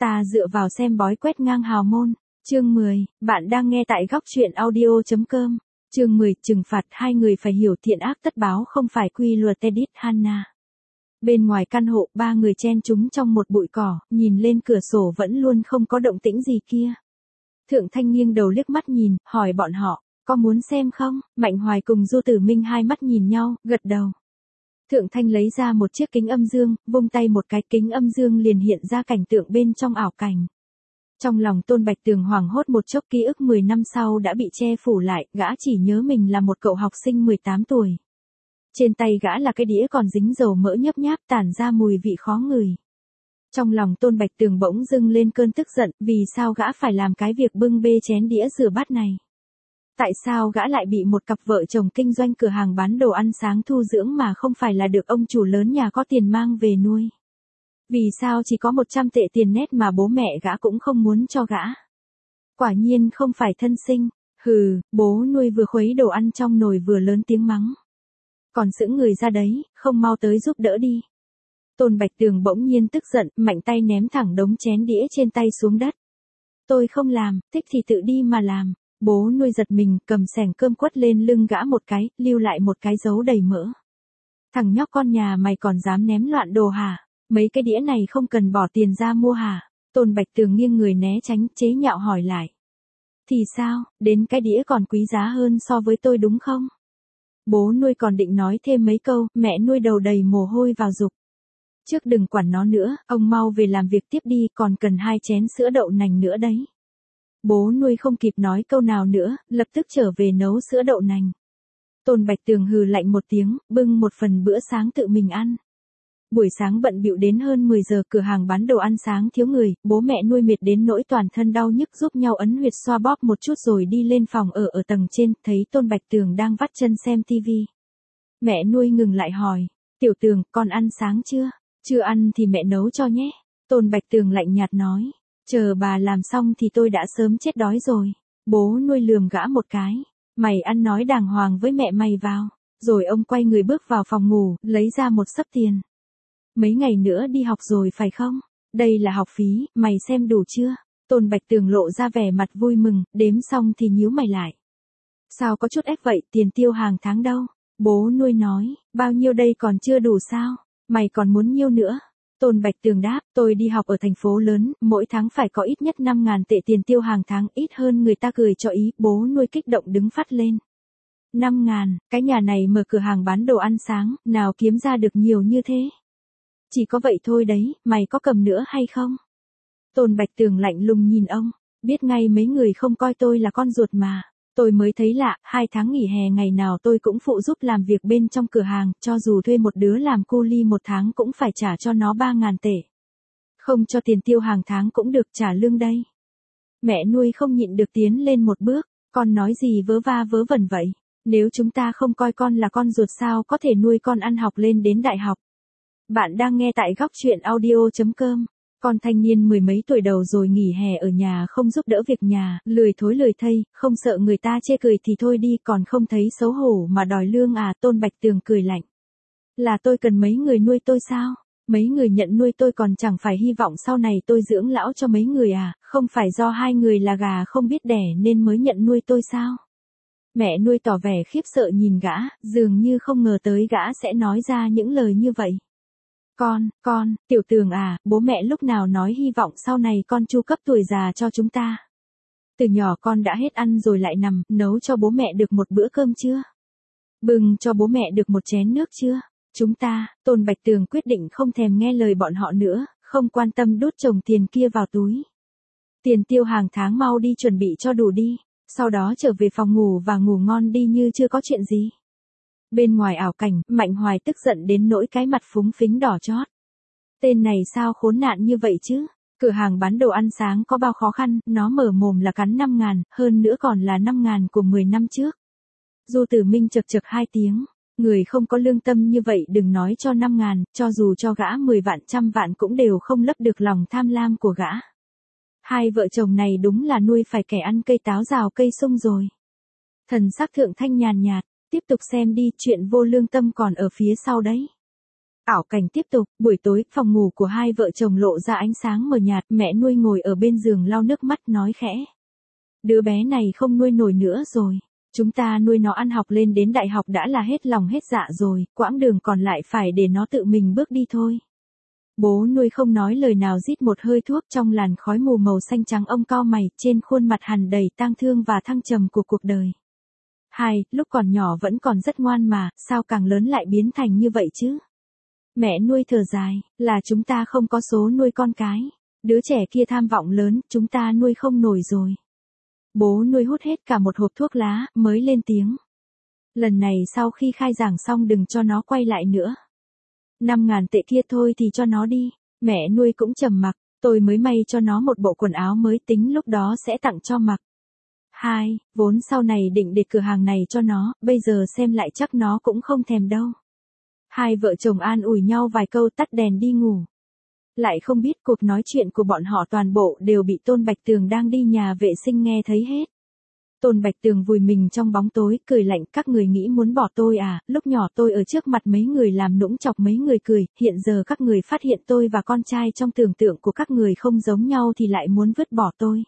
Ta dựa vào xem bói quét ngang hào môn. Chương 10, bạn đang nghe tại góc truyện audio.com. Chương 10, trừng phạt. Hai người phải hiểu thiện ác tất báo không phải quy luật Edith Hanna. Bên ngoài căn hộ, ba người chen chúng trong một bụi cỏ, nhìn lên cửa sổ vẫn luôn không có động tĩnh gì kia. Thượng Thanh nghiêng đầu liếc mắt nhìn, hỏi bọn họ, có muốn xem không? Mạnh Hoài cùng Du Tử Minh hai mắt nhìn nhau, gật đầu. Thượng Thanh lấy ra một chiếc kính âm dương, vung tay một cái kính âm dương liền hiện ra cảnh tượng bên trong ảo cảnh. Trong lòng Tôn Bạch Tường hoảng hốt một chốc, ký ức 10 năm sau đã bị che phủ lại, gã chỉ nhớ mình là một cậu học sinh 18 tuổi. Trên tay gã là cái đĩa còn dính dầu mỡ nhấp nháp tản ra mùi vị khó ngửi. Trong lòng Tôn Bạch Tường bỗng dưng lên cơn tức giận, vì sao gã phải làm cái việc bưng bê chén đĩa rửa bát này? Tại sao gã lại bị một cặp vợ chồng kinh doanh cửa hàng bán đồ ăn sáng thu dưỡng mà không phải là được ông chủ lớn nhà có tiền mang về nuôi? Vì sao chỉ có 100 tệ tiền nét mà bố mẹ gã cũng không muốn cho gã? Quả nhiên không phải thân sinh. Hừ, bố nuôi vừa khuấy đồ ăn trong nồi vừa lớn tiếng mắng. Còn sững người ra đấy, không mau tới giúp đỡ đi. Tôn Bạch Tường bỗng nhiên tức giận, mạnh tay ném thẳng đống chén đĩa trên tay xuống đất. Tôi không làm, thích thì tự đi mà làm. Bố nuôi giật mình, cầm xẻng cơm quất lên lưng gã một cái, lưu lại một cái dấu đầy mỡ. Thằng nhóc con nhà mày còn dám ném loạn đồ hả? Mấy cái đĩa này không cần bỏ tiền ra mua hả? Tôn Bạch Tường nghiêng người né tránh, chế nhạo hỏi lại. Thì sao, đến cái đĩa còn quý giá hơn so với tôi đúng không? Bố nuôi còn định nói thêm mấy câu, mẹ nuôi đầu đầy mồ hôi vào giục. Trước đừng quản nó nữa, ông mau về làm việc tiếp đi, còn cần 2 chén sữa đậu nành nữa đấy. Bố nuôi không kịp nói câu nào nữa, lập tức trở về nấu sữa đậu nành. Tôn Bạch Tường hừ lạnh một tiếng, bưng một phần bữa sáng tự mình ăn. Buổi sáng bận bịu đến hơn 10 giờ, cửa hàng bán đồ ăn sáng thiếu người, bố mẹ nuôi mệt đến nỗi toàn thân đau nhức giúp nhau ấn huyệt xoa bóp một chút rồi đi lên phòng ở tầng trên, thấy Tôn Bạch Tường đang vắt chân xem tivi. Mẹ nuôi ngừng lại hỏi, Tiểu Tường, con ăn sáng chưa? Chưa ăn thì mẹ nấu cho nhé. Tôn Bạch Tường lạnh nhạt nói, chờ bà làm xong thì tôi đã sớm chết đói rồi. Bố nuôi lườm gã một cái, mày ăn nói đàng hoàng với mẹ mày vào. Rồi ông quay người bước vào phòng ngủ, lấy ra một xấp tiền. Mấy ngày nữa đi học rồi phải không? Đây là học phí, mày xem đủ chưa? Tôn Bạch Tường lộ ra vẻ mặt vui mừng, đếm xong thì nhíu mày lại. Sao có chút ép vậy, tiền tiêu hàng tháng đâu? Bố nuôi nói, bao nhiêu đây còn chưa đủ sao? Mày còn muốn nhiêu nữa? Tôn Bạch Tường đáp, tôi đi học ở thành phố lớn, mỗi tháng phải có ít nhất 5.000 tệ tiền tiêu hàng tháng, ít hơn người ta cười cho ý. Bố nuôi kích động đứng phắt lên. 5.000, cái nhà này mở cửa hàng bán đồ ăn sáng, nào kiếm ra được nhiều như thế? Chỉ có vậy thôi đấy, mày có cầm nữa hay không? Tôn Bạch Tường lạnh lùng nhìn ông, biết ngay mấy người không coi tôi là con ruột mà. Tôi mới thấy lạ, 2 tháng nghỉ hè ngày nào tôi cũng phụ giúp làm việc bên trong cửa hàng, cho dù thuê một đứa làm cu li 1 tháng cũng phải trả cho nó 3.000 tệ. Không cho tiền tiêu hàng tháng cũng được trả lương đây. Mẹ nuôi không nhịn được tiến lên một bước, con nói gì vớ va vớ vẩn vậy? Nếu chúng ta không coi con là con ruột sao có thể nuôi con ăn học lên đến đại học? Bạn đang nghe tại góc truyện audio.com. Con thanh niên 10 mấy tuổi đầu rồi nghỉ hè ở nhà không giúp đỡ việc nhà, lười thối lười thây, không sợ người ta chê cười thì thôi đi, còn không thấy xấu hổ mà đòi lương à? Tôn Bạch Tường cười lạnh. Là tôi cần mấy người nuôi tôi sao? Mấy người nhận nuôi tôi còn chẳng phải hy vọng sau này tôi dưỡng lão cho mấy người à? Không phải do 2 người là gà không biết đẻ nên mới nhận nuôi tôi sao? Mẹ nuôi tỏ vẻ khiếp sợ nhìn gã, dường như không ngờ tới gã sẽ nói ra những lời như vậy. Con, Tiểu Tường à, bố mẹ lúc nào nói hy vọng sau này con chu cấp tuổi già cho chúng ta. Từ nhỏ con đã hết ăn rồi lại nằm, nấu cho bố mẹ được một bữa cơm chưa? Bưng cho bố mẹ được một chén nước chưa? Chúng ta, Tôn Bạch Tường quyết định không thèm nghe lời bọn họ nữa, không quan tâm đút chồng tiền kia vào túi. Tiền tiêu hàng tháng mau đi chuẩn bị cho đủ đi, sau đó trở về phòng ngủ và ngủ ngon đi như chưa có chuyện gì. Bên ngoài ảo cảnh, Mạnh Hoài tức giận đến nỗi cái mặt phúng phính đỏ chót. Tên này sao khốn nạn như vậy chứ? Cửa hàng bán đồ ăn sáng có bao khó khăn, nó mở mồm là cắn 5.000, hơn nữa còn là 5.000 của 10 năm trước. Du Tử Minh chật chật 2 tiếng. Người không có lương tâm như vậy đừng nói cho 5.000, cho dù cho gã 10 vạn 100 vạn cũng đều không lấp được lòng tham lam của gã. Hai vợ chồng này đúng là nuôi phải kẻ ăn cây táo rào cây sung rồi. Thần sắc Thượng Thanh nhàn nhạt. Tiếp tục xem đi, chuyện vô lương tâm còn ở phía sau đấy. Ảo cảnh tiếp tục, buổi tối, phòng ngủ của hai vợ chồng lộ ra ánh sáng mờ nhạt, mẹ nuôi ngồi ở bên giường lau nước mắt nói khẽ. Đứa bé này không nuôi nổi nữa rồi. Chúng ta nuôi nó ăn học lên đến đại học đã là hết lòng hết dạ rồi, quãng đường còn lại phải để nó tự mình bước đi thôi. Bố nuôi không nói lời nào rít một hơi thuốc trong làn khói mù màu xanh trắng, ông cau mày, trên khuôn mặt hằn đầy tang thương và thăng trầm của cuộc đời. Lúc còn nhỏ vẫn còn rất ngoan mà, sao càng lớn lại biến thành như vậy chứ? Mẹ nuôi thở dài, là chúng ta không có số nuôi con cái. Đứa trẻ kia tham vọng lớn, chúng ta nuôi không nổi rồi. Bố nuôi hút hết cả một hộp thuốc lá, mới lên tiếng. Lần này sau khi khai giảng xong đừng cho nó quay lại nữa. 5.000 tệ kia thôi thì cho nó đi. Mẹ nuôi cũng trầm mặc, tôi mới may cho nó một bộ quần áo mới, tính lúc đó sẽ tặng cho mặc. Vốn sau này định để cửa hàng này cho nó, bây giờ xem lại chắc nó cũng không thèm đâu. Hai vợ chồng an ủi nhau vài câu tắt đèn đi ngủ. Lại không biết cuộc nói chuyện của bọn họ toàn bộ đều bị Tôn Bạch Tường đang đi nhà vệ sinh nghe thấy hết. Tôn Bạch Tường vùi mình trong bóng tối, cười lạnh, các người nghĩ muốn bỏ tôi à, lúc nhỏ tôi ở trước mặt mấy người làm nũng chọc mấy người cười, hiện giờ các người phát hiện tôi và con trai trong tưởng tượng của các người không giống nhau thì lại muốn vứt bỏ tôi.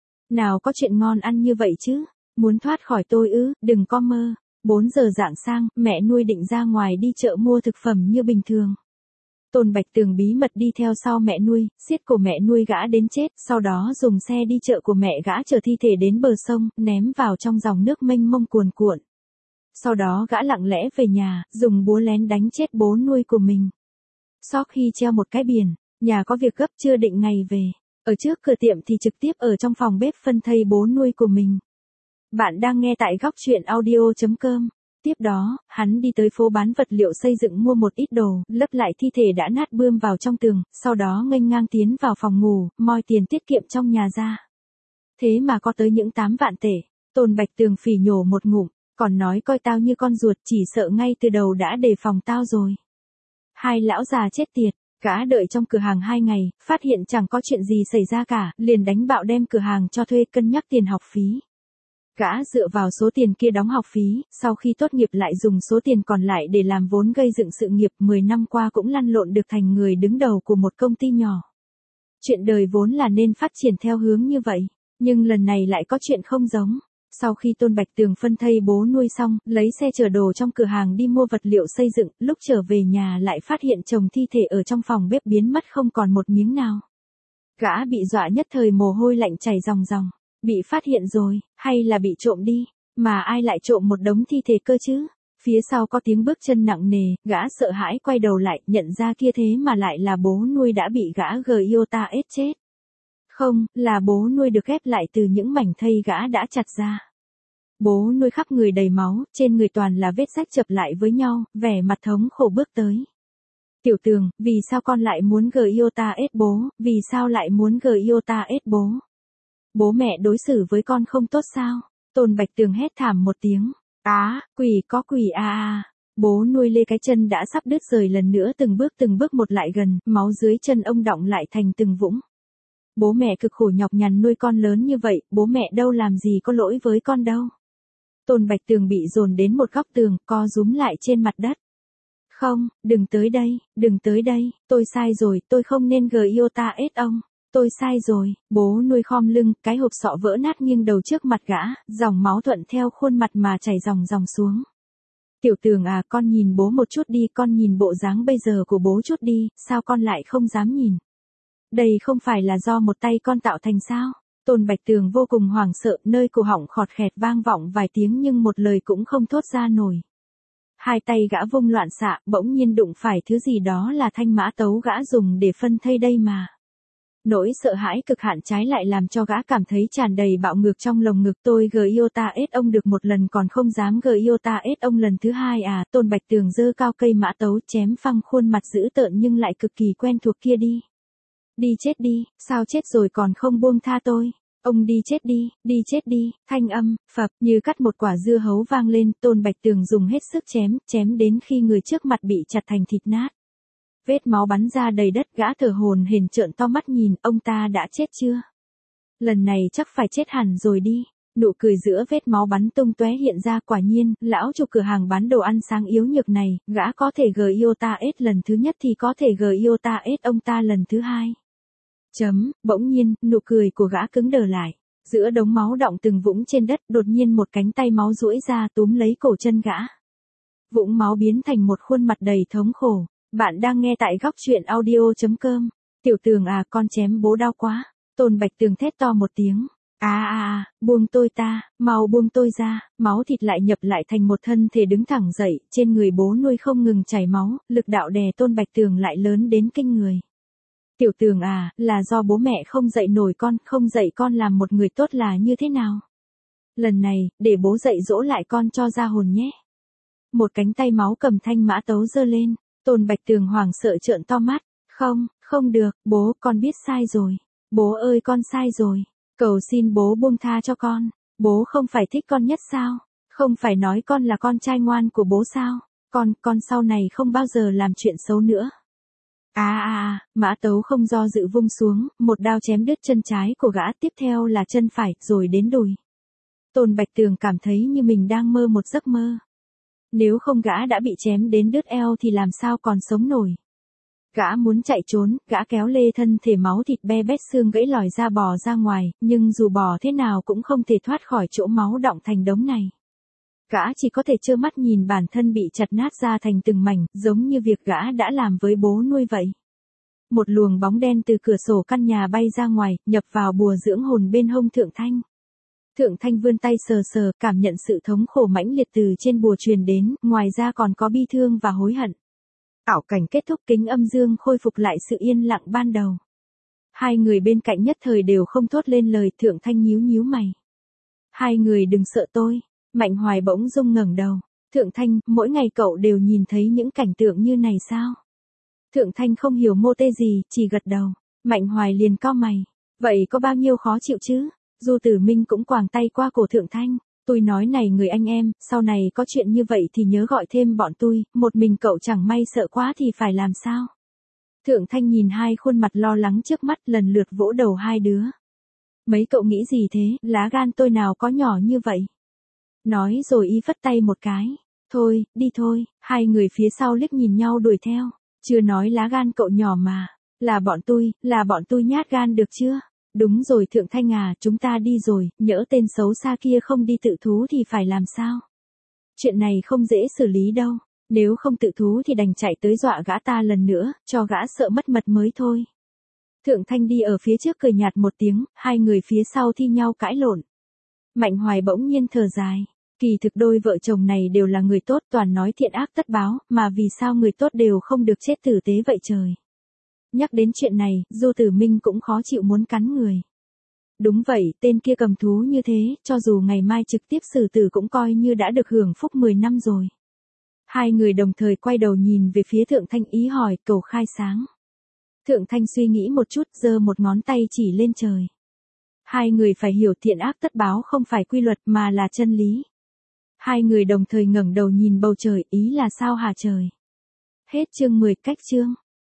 Nào có chuyện ngon ăn như vậy chứ, muốn thoát khỏi tôi ư, đừng có mơ. 4 giờ rạng sang, mẹ nuôi định ra ngoài đi chợ mua thực phẩm như bình thường. Tôn Bạch Tường bí mật đi theo sau mẹ nuôi, siết cổ mẹ nuôi gã đến chết, sau đó dùng xe đi chợ của mẹ gã chở thi thể đến bờ sông, ném vào trong dòng nước mênh mông cuồn cuộn. Sau đó gã lặng lẽ về nhà, dùng búa lén đánh chết bố nuôi của mình. Sau khi treo một cái biển, nhà có việc gấp chưa định ngày về. Ở trước cửa tiệm thì trực tiếp ở trong phòng bếp phân thây bố nuôi của mình. Bạn đang nghe tại góc truyện audio.com. Tiếp đó, hắn đi tới phố bán vật liệu xây dựng mua một ít đồ, lấp lại thi thể đã nát bươm vào trong tường, sau đó nghênh ngang tiến vào phòng ngủ, moi tiền tiết kiệm trong nhà ra. Thế mà có tới những 8 vạn tệ. Tôn Bạch Tường phỉ nhổ một ngụm, còn nói coi tao như con ruột, chỉ sợ ngay từ đầu đã đề phòng tao rồi. Hai lão già chết tiệt. Gã đợi trong cửa hàng 2 ngày, phát hiện chẳng có chuyện gì xảy ra cả, liền đánh bạo đem cửa hàng cho thuê, cân nhắc tiền học phí. Gã dựa vào số tiền kia đóng học phí, sau khi tốt nghiệp lại dùng số tiền còn lại để làm vốn gây dựng sự nghiệp, 10 năm qua cũng lăn lộn được thành người đứng đầu của một công ty nhỏ. Chuyện đời vốn là nên phát triển theo hướng như vậy, nhưng lần này lại có chuyện không giống. Sau khi Tôn Bạch Tường phân thây bố nuôi xong, lấy xe chở đồ trong cửa hàng đi mua vật liệu xây dựng, lúc trở về nhà lại phát hiện chồng thi thể ở trong phòng bếp biến mất không còn một miếng nào. Gã bị dọa nhất thời mồ hôi lạnh chảy ròng ròng. Bị phát hiện rồi, hay là bị trộm đi, mà ai lại trộm một đống thi thể cơ chứ? Phía sau có tiếng bước chân nặng nề, gã sợ hãi quay đầu lại, nhận ra kia thế mà lại là bố nuôi đã bị gã Giota ết chết. Không, là bố nuôi được ghép lại từ những mảnh thây gã đã chặt ra. Bố nuôi khắp người đầy máu, trên người toàn là vết rách chập lại với nhau, vẻ mặt thống khổ bước tới. Tiểu Tường, vì sao con lại muốn Giota ết bố, vì sao lại muốn Giota ết bố? Bố mẹ đối xử với con không tốt sao? Tôn Bạch Tường hét thảm một tiếng. Quỷ có quỷ à. Bố nuôi lê cái chân đã sắp đứt rời lần nữa từng bước một lại gần, máu dưới chân ông đọng lại thành từng vũng. Bố mẹ cực khổ nhọc nhằn nuôi con lớn như vậy, bố mẹ đâu làm gì có lỗi với con đâu. Tôn Bạch Tường bị dồn đến một góc tường, co rúm lại trên mặt đất. Không, đừng tới đây, tôi sai rồi, tôi không nên Giota ết ông. Tôi sai rồi, bố nuôi khom lưng, cái hộp sọ vỡ nát nghiêng đầu trước mặt gã, dòng máu thuận theo khuôn mặt mà chảy ròng ròng xuống. Tiểu Tường à, con nhìn bố một chút đi, con nhìn bộ dáng bây giờ của bố chút đi, sao con lại không dám nhìn? Đây không phải là do một tay con tạo thành sao? Tôn Bạch Tường vô cùng hoảng sợ, nơi cổ họng khọt khẹt vang vọng vài tiếng nhưng một lời cũng không thốt ra nổi. Hai tay gã vung loạn xạ, bỗng nhiên đụng phải thứ gì đó là thanh mã tấu gã dùng để phân thây đây mà. Nỗi sợ hãi cực hạn trái lại làm cho gã cảm thấy tràn đầy bạo ngược trong lồng ngực. Tôi Giota ết ông được một lần còn không dám Giota ết ông lần thứ hai à? Tôn Bạch Tường giơ cao cây mã tấu chém phăng khuôn mặt dữ tợn nhưng lại cực kỳ quen thuộc kia đi. Đi chết đi, sao chết rồi còn không buông tha tôi? Ông đi chết đi, thanh âm, phập, như cắt một quả dưa hấu vang lên. Tôn Bạch Tường dùng hết sức chém đến khi người trước mặt bị chặt thành thịt nát. Vết máu bắn ra đầy đất, gã thở hổn hển trợn to mắt nhìn, ông ta đã chết chưa? Lần này chắc phải chết hẳn rồi đi. Nụ cười giữa vết máu bắn tung tóe hiện ra, quả nhiên, lão chủ cửa hàng bán đồ ăn sáng yếu nhược này, gã có thể gờ yêu ta ết lần thứ nhất thì có thể gờ yêu ta ết ông ta lần thứ hai. Bỗng nhiên, nụ cười của gã cứng đờ lại. Giữa đống máu đọng từng vũng trên đất, đột nhiên một cánh tay máu duỗi ra túm lấy cổ chân gã. Vũng máu biến thành một khuôn mặt đầy thống khổ. Bạn đang nghe tại góc truyện audio.com. Tiểu Tường à, con chém bố đau quá. Tôn Bạch Tường thét to một tiếng. Buông tôi ta, mau buông tôi ra. Máu thịt lại nhập lại thành một thân thể đứng thẳng dậy, trên người bố nuôi không ngừng chảy máu, lực đạo đè Tôn Bạch Tường lại lớn đến kinh người. Tiểu Tường à, là do bố mẹ không dạy nổi con, không dạy con làm một người tốt là như thế nào? Lần này, để bố dạy dỗ lại con cho ra hồn nhé. Một cánh tay máu cầm thanh mã tấu giơ lên, Tôn Bạch Tường hoảng sợ trợn to mắt. Không được, bố, con biết sai rồi. Bố ơi, con sai rồi. Cầu xin bố buông tha cho con. Bố không phải thích con nhất sao? Không phải nói con là con trai ngoan của bố sao? Con sau này không bao giờ làm chuyện xấu nữa. Mã tấu không do dự vung xuống, một đao chém đứt chân trái của gã, tiếp theo là chân phải, rồi đến đùi. Tôn Bạch Tường cảm thấy như mình đang mơ một giấc mơ. Nếu không gã đã bị chém đến đứt eo thì làm sao còn sống nổi. Gã muốn chạy trốn, gã kéo lê thân thể máu thịt be bét xương gãy lòi ra bò ra ngoài, nhưng dù bò thế nào cũng không thể thoát khỏi chỗ máu đọng thành đống này. Gã chỉ có thể trơ mắt nhìn bản thân bị chặt nát ra thành từng mảnh, giống như việc gã đã làm với bố nuôi vậy. Một luồng bóng đen từ cửa sổ căn nhà bay ra ngoài, nhập vào bùa dưỡng hồn bên hông Thượng Thanh. Thượng Thanh vươn tay sờ sờ, cảm nhận sự thống khổ mãnh liệt từ trên bùa truyền đến, ngoài ra còn có bi thương và hối hận. Ảo cảnh kết thúc, kính âm dương khôi phục lại sự yên lặng ban đầu. Hai người bên cạnh nhất thời đều không thốt lên lời, Thượng Thanh nhíu nhíu mày. Hai người đừng sợ tôi. Mạnh Hoài bỗng dưng ngẩng đầu. Thượng Thanh, mỗi ngày cậu đều nhìn thấy những cảnh tượng như này sao? Thượng Thanh không hiểu mô tê gì, chỉ gật đầu. Mạnh Hoài liền cau mày. Vậy có bao nhiêu khó chịu chứ? Du Tử Minh cũng quàng tay qua cổ Thượng Thanh. Tôi nói này người anh em, sau này có chuyện như vậy thì nhớ gọi thêm bọn tôi, một mình cậu chẳng may sợ quá thì phải làm sao? Thượng Thanh nhìn hai khuôn mặt lo lắng trước mắt, lần lượt vỗ đầu hai đứa. Mấy cậu nghĩ gì thế, lá gan tôi nào có nhỏ như vậy? Nói rồi y phất tay một cái. Thôi, đi thôi, hai người phía sau liếc nhìn nhau đuổi theo. Chưa nói lá gan cậu nhỏ mà. Là bọn tôi nhát gan được chưa? Đúng rồi Thượng Thanh à, chúng ta đi rồi, nhỡ tên xấu xa kia không đi tự thú thì phải làm sao? Chuyện này không dễ xử lý đâu. Nếu không tự thú thì đành chạy tới dọa gã ta lần nữa, cho gã sợ mất mật mới thôi. Thượng Thanh đi ở phía trước cười nhạt một tiếng, hai người phía sau thi nhau cãi lộn. Mạnh Hoài bỗng nhiên thở dài. Kỳ thực đôi vợ chồng này đều là người tốt, toàn nói thiện ác tất báo, mà vì sao người tốt đều không được chết tử tế vậy trời. Nhắc đến chuyện này, Du Tử Minh cũng khó chịu muốn cắn người. Đúng vậy, tên kia cầm thú như thế, cho dù ngày mai trực tiếp xử tử cũng coi như đã được hưởng phúc 10 năm rồi. Hai người đồng thời quay đầu nhìn về phía Thượng Thanh ý hỏi, cầu khai sáng. Thượng Thanh suy nghĩ một chút, giơ một ngón tay chỉ lên trời. Hai người phải hiểu thiện ác tất báo không phải quy luật mà là chân lý. Hai người đồng thời ngẩng đầu nhìn bầu trời, ý là sao hả trời? Hết chương 10, cách chương.